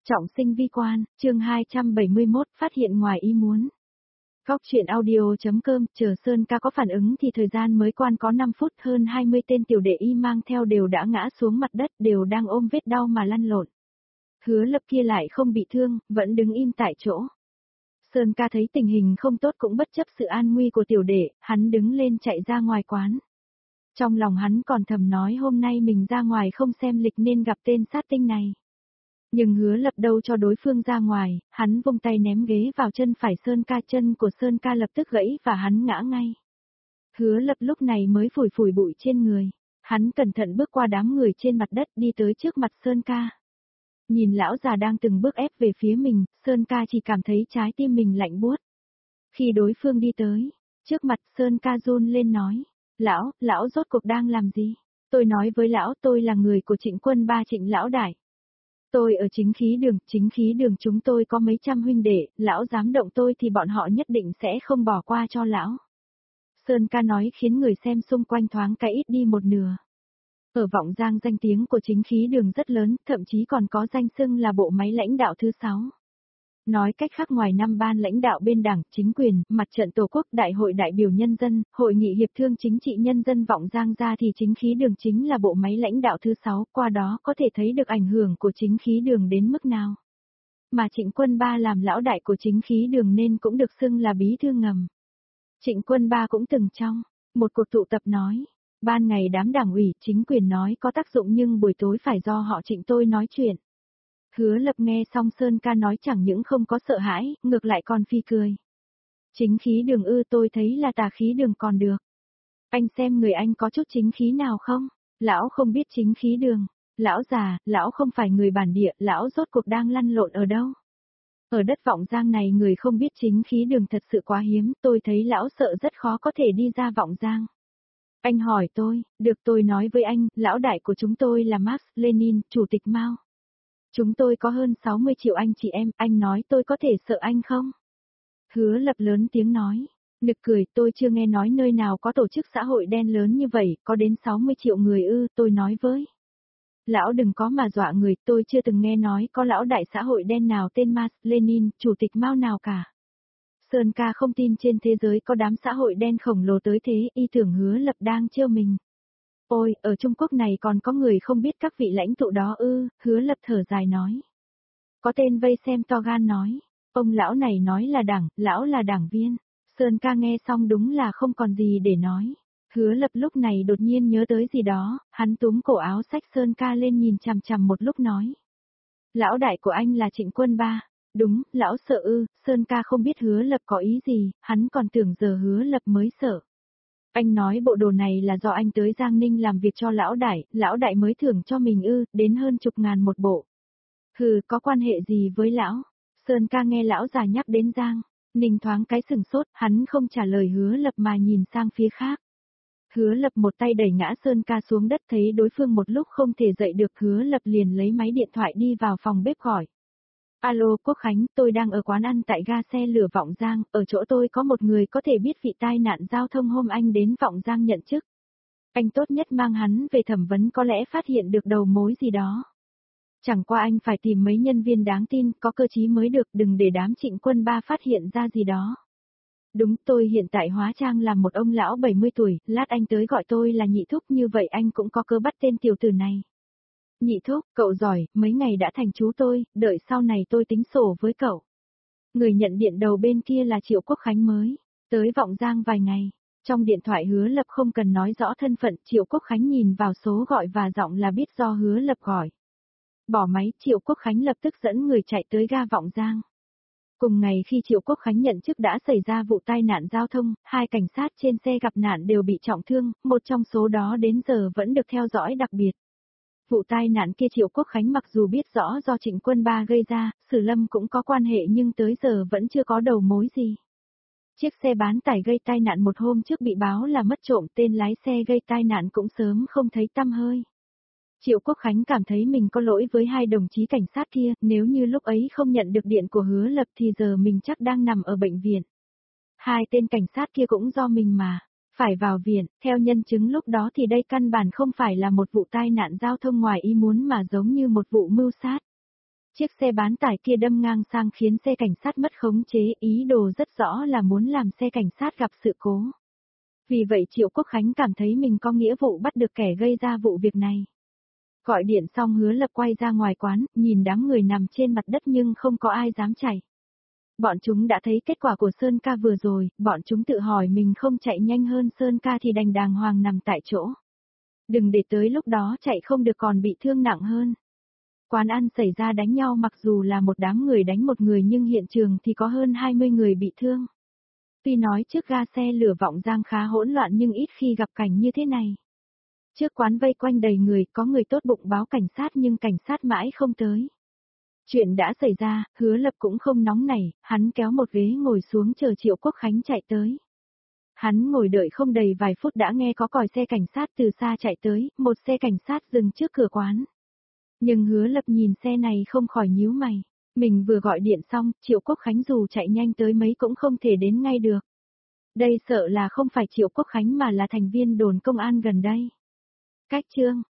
Trọng sinh vi quan, chương 271, phát hiện ngoài ý muốn. Góc truyện audio.com, chờ Sơn ca có phản ứng thì thời gian mới quan có 5 phút, hơn 20 tên tiểu đệ y mang theo đều đã ngã xuống mặt đất, đều đang ôm vết đau mà lăn lộn. Hứa Lập kia lại không bị thương, vẫn đứng im tại chỗ. Sơn ca thấy tình hình không tốt cũng bất chấp sự an nguy của tiểu đệ, hắn đứng lên chạy ra ngoài quán. Trong lòng hắn còn thầm nói hôm nay mình ra ngoài không xem lịch nên gặp tên sát tinh này. Nhưng Hứa Lập đâu cho đối phương ra ngoài, hắn vung tay ném ghế vào chân phải Sơn ca, chân của Sơn ca lập tức gãy và hắn ngã ngay. Hứa Lập lúc này mới phủi phủi bụi trên người, hắn cẩn thận bước qua đám người trên mặt đất đi tới trước mặt Sơn ca. Nhìn lão già đang từng bước ép về phía mình, Sơn ca chỉ cảm thấy trái tim mình lạnh buốt. Khi đối phương đi tới, trước mặt Sơn ca run lên nói, lão rốt cuộc đang làm gì? Tôi nói với lão tôi là người của Trịnh Quân Ba, Trịnh lão đại. Tôi ở chính khí đường chúng tôi có mấy trăm huynh đệ, lão dám động tôi thì bọn họ nhất định sẽ không bỏ qua cho lão. Sơn ca nói khiến người xem xung quanh thoáng cái ít đi một nửa. Ở Vọng Giang danh tiếng của chính khí đường rất lớn, thậm chí còn có danh xưng là bộ máy lãnh đạo thứ 6. Nói cách khác ngoài 5 ban lãnh đạo bên đảng, chính quyền, mặt trận tổ quốc, đại hội đại biểu nhân dân, hội nghị hiệp thương chính trị nhân dân Vọng Giang ra thì chính khí đường chính là bộ máy lãnh đạo thứ 6, qua đó có thể thấy được ảnh hưởng của chính khí đường đến mức nào. Mà Trịnh Quân Ba làm lão đại của chính khí đường nên cũng được xưng là bí thư ngầm. Trịnh Quân Ba cũng từng trong một cuộc tụ tập nói, ban ngày đám đảng ủy, chính quyền nói có tác dụng nhưng buổi tối phải do họ Trịnh tôi nói chuyện. Hứa Lập nghe xong Sơn ca nói chẳng những không có sợ hãi, ngược lại còn phi cười. Chính khí đường tôi thấy là tà khí đường còn được. Anh xem người anh có chút chính khí nào không? Lão không biết chính khí đường. Lão già, lão không phải người bản địa, lão rốt cuộc đang lăn lộn ở đâu? Ở đất Vọng Giang này người không biết chính khí đường thật sự quá hiếm, tôi thấy lão sợ rất khó có thể đi ra Vọng Giang. Anh hỏi tôi, được tôi nói với anh, lão đại của chúng tôi là Marx, Lenin, Chủ tịch Mao. Chúng tôi có hơn 60 triệu anh chị em, anh nói tôi có thể sợ anh không? Hứa Lập lớn tiếng nói, nực cười, tôi chưa nghe nói nơi nào có tổ chức xã hội đen lớn như vậy, có đến 60 triệu người tôi nói với. Lão đừng có mà dọa người, tôi chưa từng nghe nói có lão đại xã hội đen nào tên Marx, Lenin, Chủ tịch Mao nào cả. Sơn ca không tin trên thế giới có đám xã hội đen khổng lồ tới thế, y tưởng Hứa Lập đang trêu mình. Ôi, ở Trung Quốc này còn có người không biết các vị lãnh tụ đó Hứa Lập thở dài nói. Có tên vây xem to gan nói, ông lão này nói là lão là đảng viên. Sơn ca nghe xong đúng là không còn gì để nói. Hứa Lập lúc này đột nhiên nhớ tới gì đó, hắn túm cổ áo xách Sơn ca lên nhìn chằm chằm một lúc nói. Lão đại của anh là Trịnh Quân Ba. Đúng, lão sợ Sơn ca không biết Hứa Lập có ý gì, hắn còn tưởng giờ Hứa Lập mới sợ. Anh nói bộ đồ này là do anh tới Giang Ninh làm việc cho lão đại mới thưởng cho mình đến hơn chục ngàn một bộ. Hừ, có quan hệ gì với lão? Sơn ca nghe lão già nhắc đến Giang Ninh thoáng cái sừng sốt, hắn không trả lời Hứa Lập mà nhìn sang phía khác. Hứa Lập một tay đẩy ngã Sơn ca xuống đất, thấy đối phương một lúc không thể dậy được, Hứa Lập liền lấy máy điện thoại đi vào phòng bếp gọi. Alo Quốc Khánh, tôi đang ở quán ăn tại ga xe lửa Vọng Giang, ở chỗ tôi có một người có thể biết vị tai nạn giao thông hôm anh đến Vọng Giang nhận chức. Anh tốt nhất mang hắn về thẩm vấn, có lẽ phát hiện được đầu mối gì đó. Chẳng qua anh phải tìm mấy nhân viên đáng tin, có cơ chí mới được, đừng để đám Trịnh Quân Ba phát hiện ra gì đó. Đúng, tôi hiện tại hóa trang làm một ông lão 70 tuổi, lát anh tới gọi tôi là Nhị Thúc, như vậy anh cũng có cơ bắt tên tiểu tử này. Nhị Thúc, cậu giỏi, mấy ngày đã thành chú tôi, đợi sau này tôi tính sổ với cậu. Người nhận điện đầu bên kia là Triệu Quốc Khánh mới tới Vọng Giang vài ngày. Trong điện thoại Hứa Lập không cần nói rõ thân phận, Triệu Quốc Khánh nhìn vào số gọi và giọng là biết do Hứa Lập gọi. Bỏ máy, Triệu Quốc Khánh lập tức dẫn người chạy tới ga Vọng Giang. Cùng ngày khi Triệu Quốc Khánh nhận chức đã xảy ra vụ tai nạn giao thông, 2 cảnh sát trên xe gặp nạn đều bị trọng thương, một trong số đó đến giờ vẫn được theo dõi đặc biệt. Vụ tai nạn kia Triệu Quốc Khánh mặc dù biết rõ do Trịnh Quân Ba gây ra, Sử Lâm cũng có quan hệ nhưng tới giờ vẫn chưa có đầu mối gì. Chiếc xe bán tải gây tai nạn một hôm trước bị báo là mất trộm, tên lái xe gây tai nạn cũng sớm không thấy tăm hơi. Triệu Quốc Khánh cảm thấy mình có lỗi với 2 đồng chí cảnh sát kia, nếu như lúc ấy không nhận được điện của Hứa Lập thì giờ mình chắc đang nằm ở bệnh viện. 2 tên cảnh sát kia cũng do mình mà phải vào viện, theo nhân chứng lúc đó thì đây căn bản không phải là một vụ tai nạn giao thông ngoài ý muốn mà giống như một vụ mưu sát. Chiếc xe bán tải kia đâm ngang sang khiến xe cảnh sát mất khống chế, ý đồ rất rõ là muốn làm xe cảnh sát gặp sự cố. Vì vậy Triệu Quốc Khánh cảm thấy mình có nghĩa vụ bắt được kẻ gây ra vụ việc này. Gọi điện xong Hứa Lập quay ra ngoài quán, nhìn đám người nằm trên mặt đất nhưng không có ai dám chạy. Bọn chúng đã thấy kết quả của Sơn ca vừa rồi, bọn chúng tự hỏi mình không chạy nhanh hơn Sơn ca thì đành đàng hoàng nằm tại chỗ. Đừng để tới lúc đó chạy không được còn bị thương nặng hơn. Quán ăn xảy ra đánh nhau mặc dù là một đám người đánh một người nhưng hiện trường thì có hơn 20 người bị thương. Tuy nói trước ga xe lửa Vọng Giang khá hỗn loạn nhưng ít khi gặp cảnh như thế này. Trước quán vây quanh đầy người, có người tốt bụng báo cảnh sát nhưng cảnh sát mãi không tới. Chuyện đã xảy ra, Hứa Lập cũng không nóng nảy, hắn kéo một ghế ngồi xuống chờ Triệu Quốc Khánh chạy tới. Hắn ngồi đợi không đầy vài phút đã nghe có còi xe cảnh sát từ xa chạy tới, một xe cảnh sát dừng trước cửa quán. Nhưng Hứa Lập nhìn xe này không khỏi nhíu mày. Mình vừa gọi điện xong, Triệu Quốc Khánh dù chạy nhanh tới mấy cũng không thể đến ngay được. Đây sợ là không phải Triệu Quốc Khánh mà là thành viên đồn công an gần đây. Cách chương